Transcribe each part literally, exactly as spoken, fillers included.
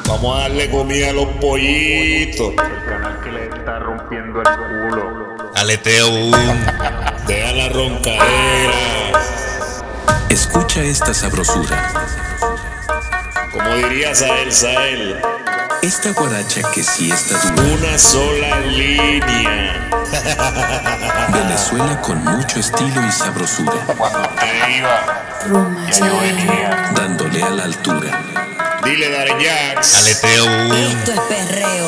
Vamos a darle comida a los pollitos. El canal que le está rompiendo el culo. Aleteo boom. Deja la roncadera. Escucha esta sabrosura. Como diría Sael, Sael. Esta guaracha que sí está dura. Una sola línea. Venezuela con mucho estilo y sabrosura. Cuando usted iba, ya yo venía. Dándole a la altura. Dile Daddy Jax. Aleteo boom. Esto es perreo.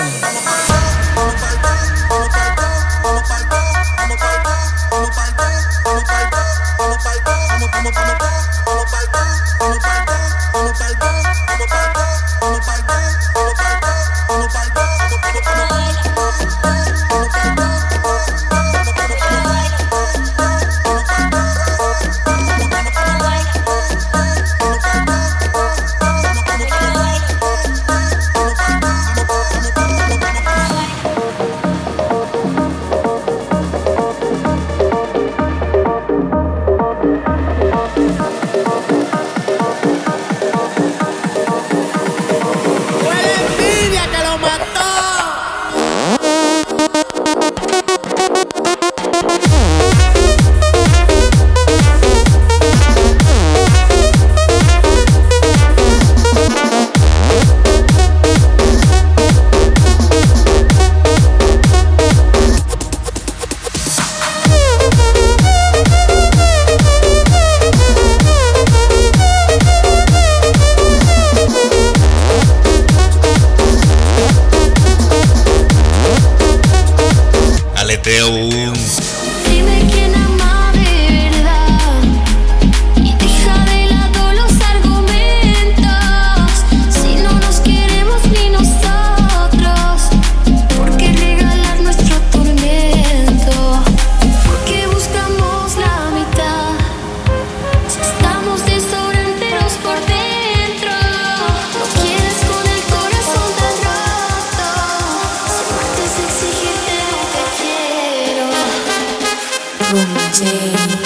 Aleteo boom. Dime quién ama de verdad y deja de lado los argumentos. Si no nos queremos ni nosotros, ¿por qué regalar nuestro tormento? ¿Por qué buscamos la mitad? Si estamos de sobra enteros por dentro. No quieres con el corazón tan roto. Si partes de exigirte lo que quiero. Roma J.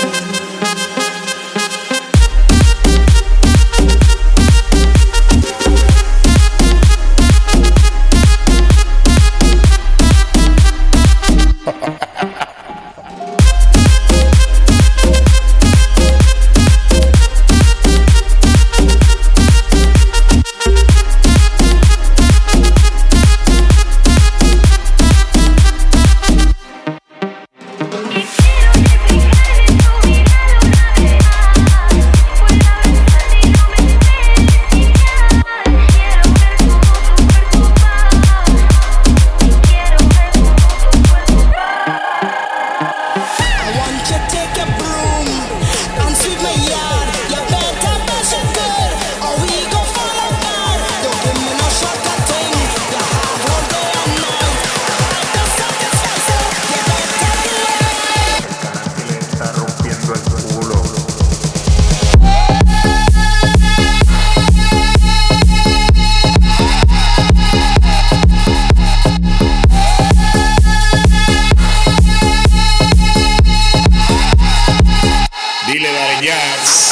Dile Daddy Jax.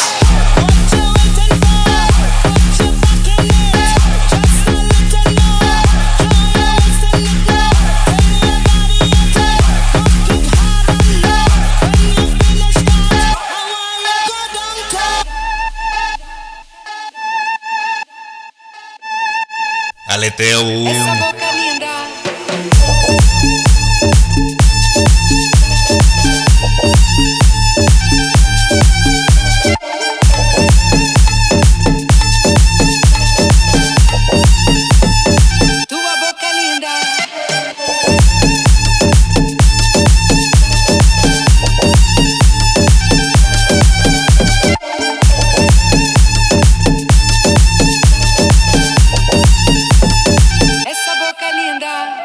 Aleteo boom. Boca linda. Tu boca linda. Esa boca linda.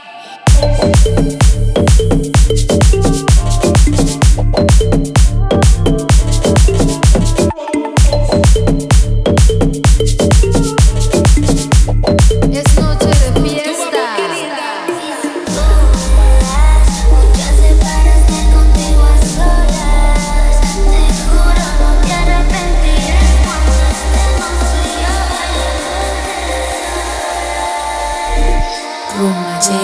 Roma J.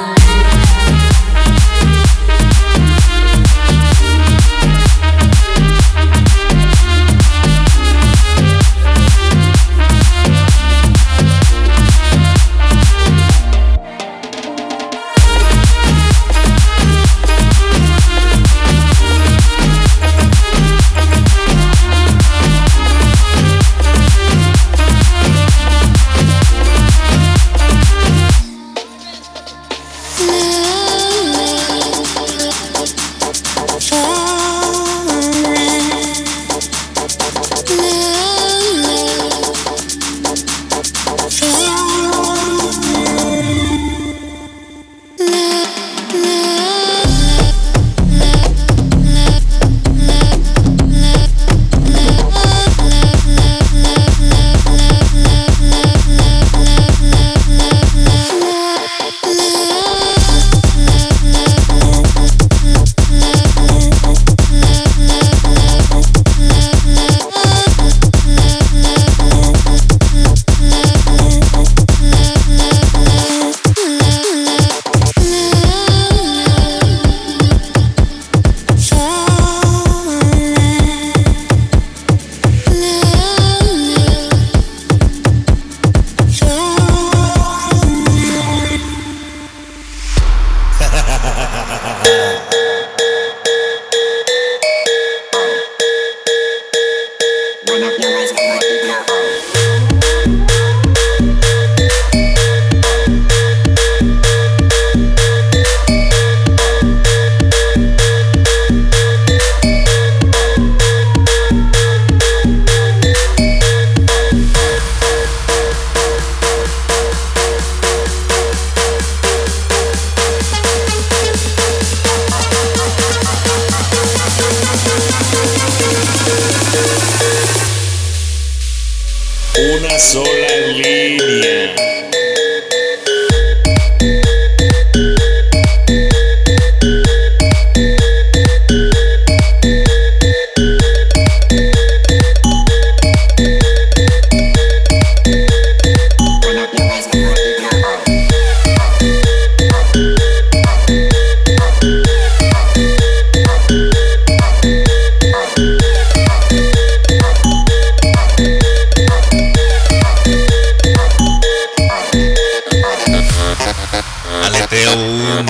Una sola línea. Aleteo boom.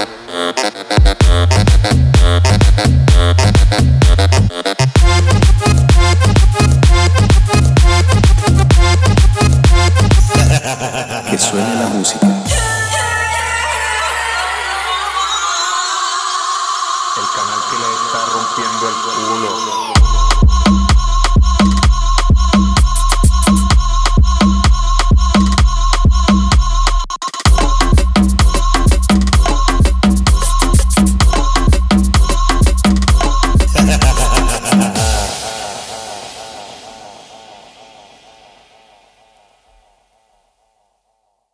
Que suene la música. El canal que le está rompiendo el culo.